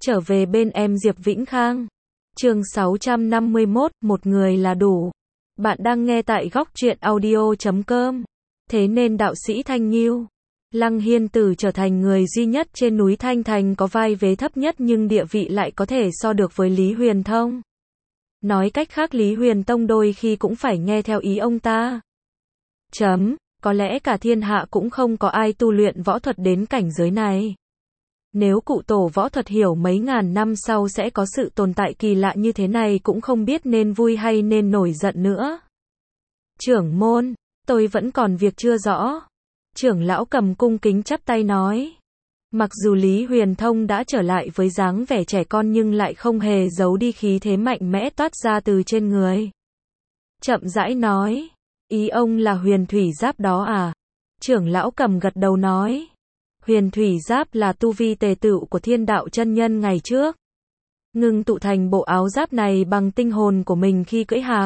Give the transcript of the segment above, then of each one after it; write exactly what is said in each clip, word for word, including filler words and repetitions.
Trở về bên em Diệp Vĩnh Khang. Chương sáu trăm năm mươi mốt, một người là đủ. Bạn đang nghe tại góc truyện audio chấm com. Thế nên đạo sĩ Thanh Nhiêu, Lăng Hiên Tử trở thành người duy nhất trên núi Thanh Thành có vai vế thấp nhất nhưng địa vị lại có thể so được với Lý Huyền Thông. Nói cách khác Lý Huyền Tông đôi khi cũng phải nghe theo ý ông ta. Chấm, có lẽ cả thiên hạ cũng không có ai tu luyện võ thuật đến cảnh giới này. Nếu cụ tổ võ thuật hiểu mấy ngàn năm sau sẽ có sự tồn tại kỳ lạ như thế này cũng không biết nên vui hay nên nổi giận nữa. Trưởng môn, tôi vẫn còn việc chưa rõ. Trưởng lão Cầm cung kính chắp tay nói. Mặc dù Lý Huyền Thông đã trở lại với dáng vẻ trẻ con nhưng lại không hề giấu đi khí thế mạnh mẽ toát ra từ trên người. Chậm rãi nói, ý ông là huyền thủy giáp đó à? Trưởng lão Cầm gật đầu nói. Huyền thủy giáp là tu vi tề tựu của thiên đạo chân nhân ngày trước. Ngưng tụ thành bộ áo giáp này bằng tinh hồn của mình khi cưỡi hạc.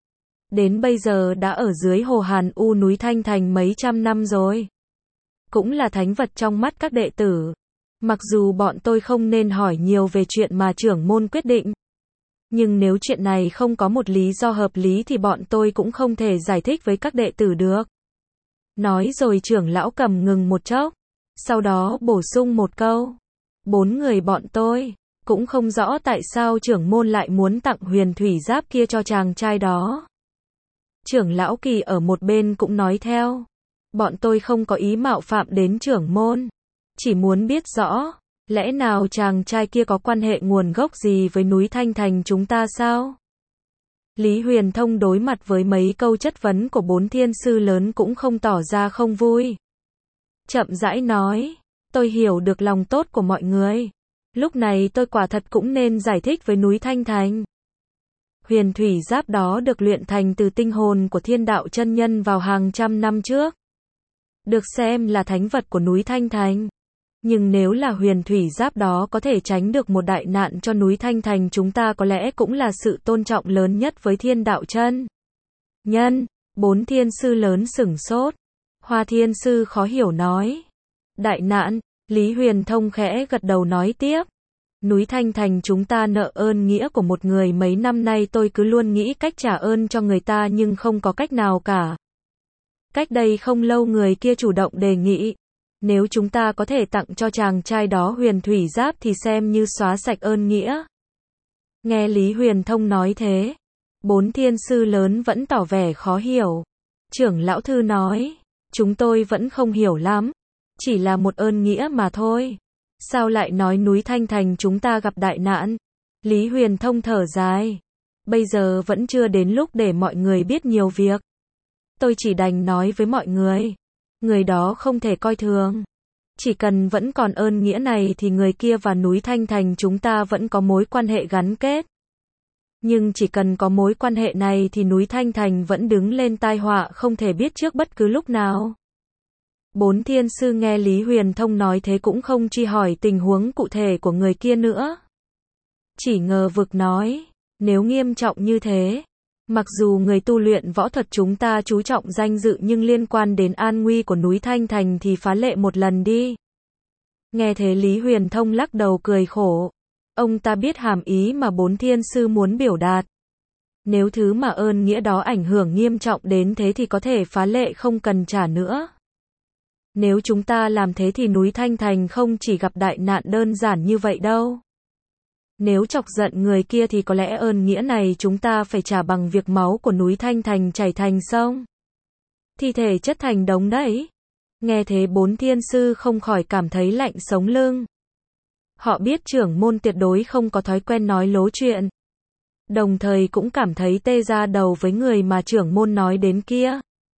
Đến bây giờ đã ở dưới hồ Hàn U núi Thanh Thành mấy trăm năm rồi. Cũng là thánh vật trong mắt các đệ tử. Mặc dù bọn tôi không nên hỏi nhiều về chuyện mà trưởng môn quyết định. Nhưng nếu chuyện này không có một lý do hợp lý thì bọn tôi cũng không thể giải thích với các đệ tử được. Nói rồi trưởng lão Cầm ngừng một chốc. Sau đó bổ sung một câu. Bốn người bọn tôi cũng không rõ tại sao trưởng môn lại muốn tặng huyền thủy giáp kia cho chàng trai đó. Trưởng lão Kỳ ở một bên cũng nói theo. Bọn tôi không có ý mạo phạm đến trưởng môn. Chỉ muốn biết rõ, lẽ nào chàng trai kia có quan hệ nguồn gốc gì với núi Thanh Thành chúng ta sao? Lý Huyền Thông đối mặt với mấy câu chất vấn của bốn thiên sư lớn cũng không tỏ ra không vui. Chậm rãi nói, tôi hiểu được lòng tốt của mọi người. Lúc này tôi quả thật cũng nên giải thích với núi Thanh Thành. Huyền thủy giáp đó được luyện thành từ tinh hồn của thiên đạo chân nhân vào hàng trăm năm trước. Được xem là thánh vật của núi Thanh Thành. Nhưng nếu là huyền thủy giáp đó có thể tránh được một đại nạn cho núi Thanh Thành chúng ta có lẽ cũng là sự tôn trọng lớn nhất với thiên đạo chân nhân. Bốn thiên sư lớn sửng sốt. Hoa thiên sư khó hiểu nói. Đại nạn, Lý Huyền Thông khẽ gật đầu nói tiếp. Núi Thanh Thành chúng ta nợ ơn nghĩa của một người mấy năm nay tôi cứ luôn nghĩ cách trả ơn cho người ta nhưng không có cách nào cả. Cách đây không lâu người kia chủ động đề nghị. Nếu chúng ta có thể tặng cho chàng trai đó huyền thủy giáp thì xem như xóa sạch ơn nghĩa. Nghe Lý Huyền Thông nói thế. Bốn thiên sư lớn vẫn tỏ vẻ khó hiểu. Trưởng lão thư nói. Chúng tôi vẫn không hiểu lắm. Chỉ là một ơn nghĩa mà thôi. Sao lại nói núi Thanh Thành chúng ta gặp đại nạn? Lý Huyền Thông thở dài. Bây giờ vẫn chưa đến lúc để mọi người biết nhiều việc. Tôi chỉ đành nói với mọi người. Người đó không thể coi thường. Chỉ cần vẫn còn ơn nghĩa này thì người kia và núi Thanh Thành chúng ta vẫn có mối quan hệ gắn kết. Nhưng chỉ cần có mối quan hệ này thì núi Thanh Thành vẫn đứng lên tai họa không thể biết trước bất cứ lúc nào. Bốn thiên sư nghe Lý Huyền Thông nói thế cũng không truy hỏi tình huống cụ thể của người kia nữa. Chỉ ngờ vực nói, nếu nghiêm trọng như thế, mặc dù người tu luyện võ thuật chúng ta chú trọng danh dự nhưng liên quan đến an nguy của núi Thanh Thành thì phá lệ một lần đi. Nghe thế Lý Huyền Thông lắc đầu cười khổ. Ông ta biết hàm ý mà bốn thiên sư muốn biểu đạt. Nếu thứ mà ơn nghĩa đó ảnh hưởng nghiêm trọng đến thế thì có thể phá lệ không cần trả nữa. Nếu chúng ta làm thế thì núi Thanh Thành không chỉ gặp đại nạn đơn giản như vậy đâu. Nếu chọc giận người kia thì có lẽ ơn nghĩa này chúng ta phải trả bằng việc máu của núi Thanh Thành chảy thành sông. Thi thể chất thành đống đấy. Nghe thế bốn thiên sư không khỏi cảm thấy lạnh sống lưng. Họ biết trưởng môn tuyệt đối không có thói quen nói lố chuyện. Đồng thời cũng cảm thấy tê da đầu với người mà trưởng môn nói đến kia.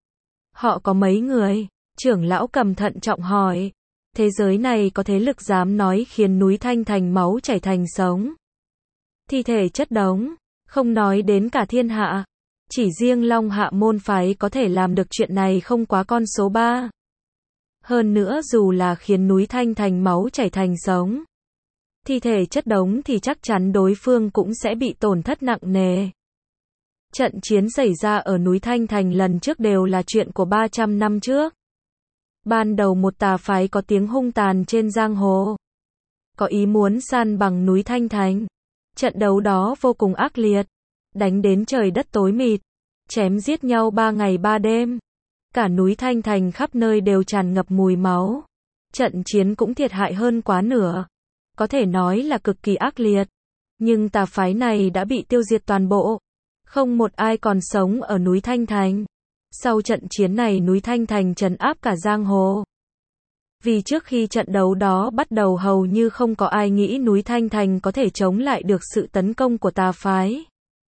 Họ có mấy người? Trưởng lão Cầm thận trọng hỏi. Thế giới này có thế lực dám nói khiến núi Thanh Thành máu chảy thành sông. Thi thể chất đống. Không nói đến cả thiên hạ. Chỉ riêng Long Hạ môn phái có thể làm được chuyện này không quá con số ba. Hơn nữa dù là khiến núi Thanh Thành máu chảy thành sông. Thi thể chất đống thì chắc chắn đối phương cũng sẽ bị tổn thất nặng nề. Trận chiến xảy ra ở núi Thanh Thành lần trước đều là chuyện của ba trăm năm trước. Ban đầu một tà phái có tiếng hung tàn trên giang hồ. có ý muốn san bằng núi Thanh Thành. Trận đấu đó vô cùng ác liệt, đánh đến trời đất tối mịt, chém giết nhau ba ngày ba đêm. Cả núi Thanh Thành khắp nơi đều tràn ngập mùi máu. Trận chiến cũng thiệt hại hơn quá nửa. Có thể nói là cực kỳ ác liệt. Nhưng tà phái này đã bị tiêu diệt toàn bộ. Không một ai còn sống ở núi Thanh Thành. Sau trận chiến này núi Thanh Thành trấn áp cả giang hồ. Vì trước khi trận đấu đó bắt đầu hầu như không có ai nghĩ núi Thanh Thành có thể chống lại được sự tấn công của tà phái.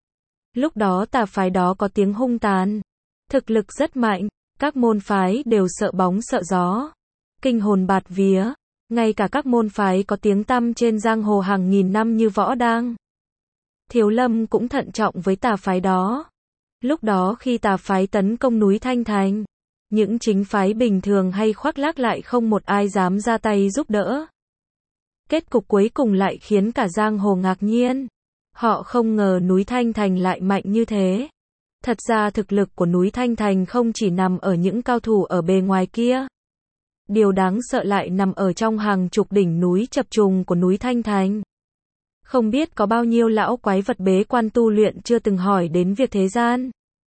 Lúc đó tà phái đó có tiếng hung tàn, thực lực rất mạnh, các môn phái đều sợ bóng sợ gió, kinh hồn bạt vía, ngay cả các môn phái có tiếng tăm trên giang hồ hàng nghìn năm như Võ Đang, Thiếu Lâm cũng thận trọng với tà phái đó. Lúc đó khi tà phái tấn công núi Thanh Thành, những chính phái bình thường hay khoác lác lại không một ai dám ra tay giúp đỡ. Kết cục cuối cùng lại khiến cả giang hồ ngạc nhiên. Họ không ngờ núi Thanh Thành lại mạnh như thế. Thật ra thực lực của núi Thanh Thành không chỉ nằm ở những cao thủ ở bề ngoài kia. Điều đáng sợ lại nằm ở trong hàng chục đỉnh núi chập trùng của núi Thanh Thành. Không biết có bao nhiêu lão quái vật bế quan tu luyện chưa từng hỏi đến việc thế gian.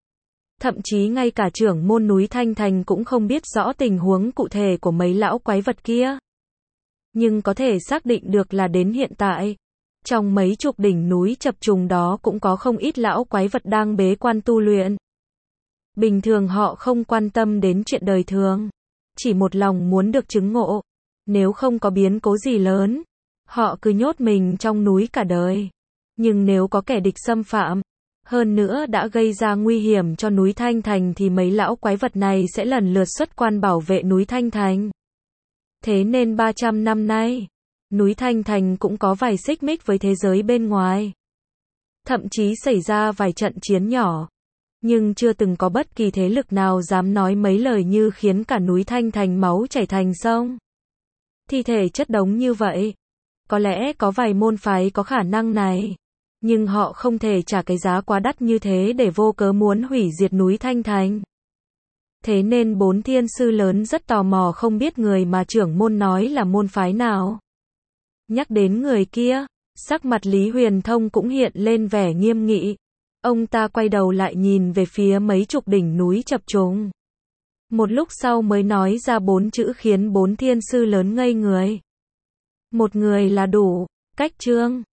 Thậm chí ngay cả trưởng môn núi Thanh Thành cũng không biết rõ tình huống cụ thể của mấy lão quái vật kia. Nhưng có thể xác định được là đến hiện tại, trong mấy chục đỉnh núi chập trùng đó cũng có không ít lão quái vật đang bế quan tu luyện. Bình thường họ không quan tâm đến chuyện đời thường, chỉ một lòng muốn được chứng ngộ. Nếu không có biến cố gì lớn, họ cứ nhốt mình trong núi cả đời. Nhưng nếu có kẻ địch xâm phạm, hơn nữa đã gây ra nguy hiểm cho núi Thanh Thành thì mấy lão quái vật này sẽ lần lượt xuất quan bảo vệ núi Thanh Thành. Thế nên ba trăm năm nay, núi Thanh Thành cũng có vài xích mích với thế giới bên ngoài. Thậm chí xảy ra vài trận chiến nhỏ. Nhưng chưa từng có bất kỳ thế lực nào dám nói mấy lời như khiến cả núi Thanh Thành máu chảy thành sông. Thi thể chất đống như vậy. Có lẽ có vài môn phái có khả năng này. Nhưng họ không thể trả cái giá quá đắt như thế để vô cớ muốn hủy diệt núi Thanh Thành. Thế nên bốn thiên sư lớn rất tò mò không biết người mà trưởng môn nói là môn phái nào. Nhắc đến người kia, sắc mặt Lý Huyền Thông cũng hiện lên vẻ nghiêm nghị. Ông ta quay đầu lại nhìn về phía mấy chục đỉnh núi chập trùng. Một lúc sau mới nói ra bốn chữ khiến bốn thiên sư lớn ngây người. Một người là đủ, cách trương.